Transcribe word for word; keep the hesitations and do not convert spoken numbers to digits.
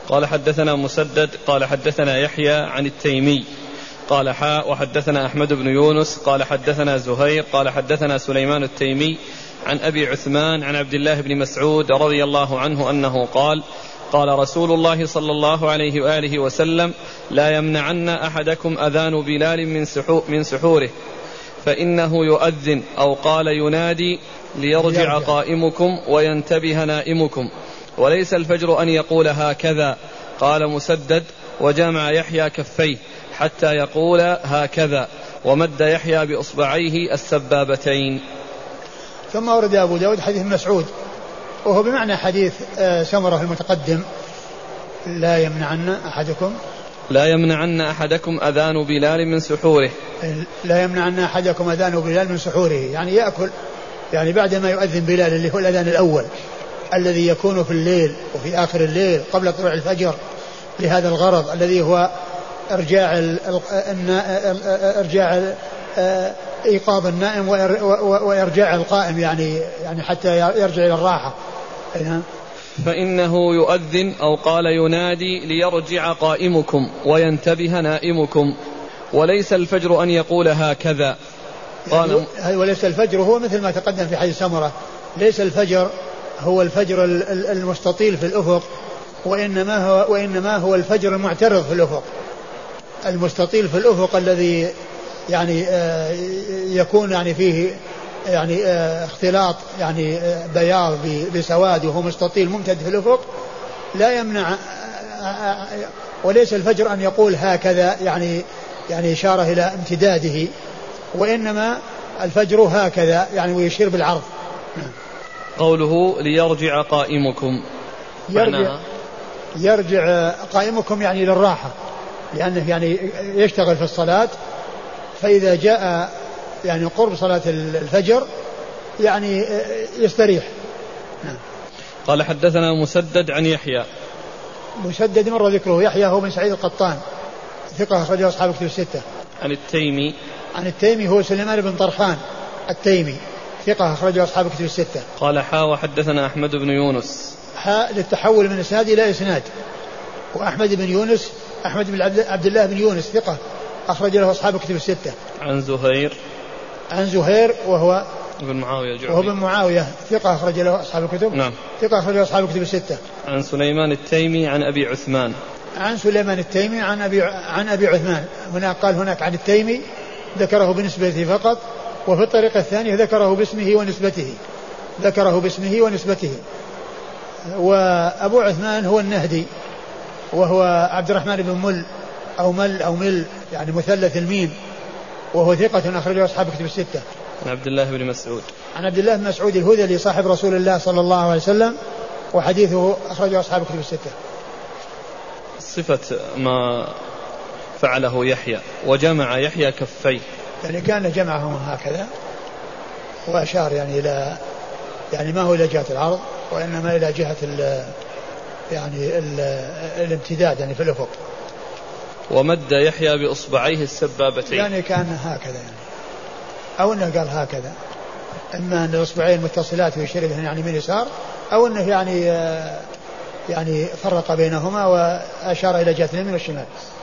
قال حدثنا مسدد قال حدثنا يحيى عن التيمي قال حاء وحدثنا أحمد بن يونس قال حدثنا زهير قال حدثنا سليمان التيمي عن أبي عثمان عن عبد الله بن مسعود رضي الله عنه أنه قال قال رسول الله صلى الله عليه وآله وسلم لا يمنعن أحدكم أذان بلال من, سحو من سحوره فإنه يؤذن أو قال ينادي ليرجع قائمكم وينتبه نائمكم وليس الفجر أن يقول هكذا. قال مسدد وجمع يحيى كفيه حتى يقول هكذا ومد يحيى بإصبعيه السبابتين. ثم ورد أبو داود حديث مسعود وهو بمعنى حديث سمرة المتقدم لا يمنعن أحدكم لا يمنعن أحدكم أذان بلال من سحوره لا يمنعن أحدكم أذان بلال من سحوره يعني يأكل يعني بعدما يؤذن بلال اللي هو الأذان الأول الذي يكون في الليل وفي آخر الليل قبل طلوع الفجر لهذا الغرض الذي هو إرجاع إرجاع إيقاظ النائم وإرجاع القائم يعني يعني حتى يرجع إلى الراحة. فإنه يؤذن أو قال ينادي ليرجع قائمكم وينتبه نائمكم وليس الفجر أن يقول هكذا. قال وليس الفجر هو مثل ما تقدم في حديث سمرة ليس الفجر هو الفجر المستطيل في الأفق وإنما هو, وإنما هو الفجر المعترض في الأفق المستطيل في الأفق الذي يعني يكون يعني فيه يعني اختلاط يعني بياض بسواد وهو مستطيل ممتد في الأفق لا يمنع. وليس الفجر أن يقول هكذا يعني يعني إشارة إلى امتداده وإنما الفجر هكذا يعني ويشير بالعرض. قوله ليرجع قائمكم يرجع, يرجع قائمكم يعني للراحة لأنه يعني يشتغل في الصلاة فإذا جاء يعني قرب صلاة الفجر يعني يستريح. قال حدثنا مسدد عن يحيى مسدد مر ذكره يحيى هو بن سعيد القطان ثقة أخرجه أصحاب كتب الستة. عن التيمي عن التيمي هو سليمان بن طرخان التيمي ثقة أخرجه أصحاب كتب الستة. قال حاء وحدثنا أحمد بن يونس حاء للتحول من إسناد إلى إسناد وأحمد بن يونس أحمد بن عبد الله بن يونس ثقة أخرج له أصحاب كتب الستة. عن زهير عن زهير وهو بن معاوية الجعفي وهو بن معاوية ثقة أخرج له أصحاب الكتب. نعم. ثقة أخرج له أصحاب كتب الستة. عن سليمان التيمي عن أبي عثمان عن سليمان التيمي عن أبي عن أبي عثمان هناك قال هناك عن التيمي ذكره بنسبته فقط وفي الطريقة الثانية ذكره باسمه ونسبته ذكره باسمه ونسبته. وأبو عثمان هو النهدي وهو عبد الرحمن بن مل أو مل أو مل يعني مثلث الميم وهو ثقة أخرجه أصحاب كتب الستة. عن عبد الله بن مسعود عن عبد الله بن مسعود الهذلي صاحب رسول الله صلى الله عليه وسلم وحديثه أخرجه أصحاب كتب الستة. صفة ما فعله يحيى وجمع يحيى كفيه يعني كان جمعهم هكذا وأشار يعني إلى يعني ما هو إلى جهة العرض وإنما إلى جهة ال يعني ال الامتداد يعني في الأفق. ومد يحيى بإصبعيه السبابتين يعني كان هكذا يعني أو أنه قال هكذا إما أن الإصبعين متصلات ويشير بهن يعني من يسار أو أنه يعني يعني فرق بينهما وأشار إلى جهة اليمين والشمال.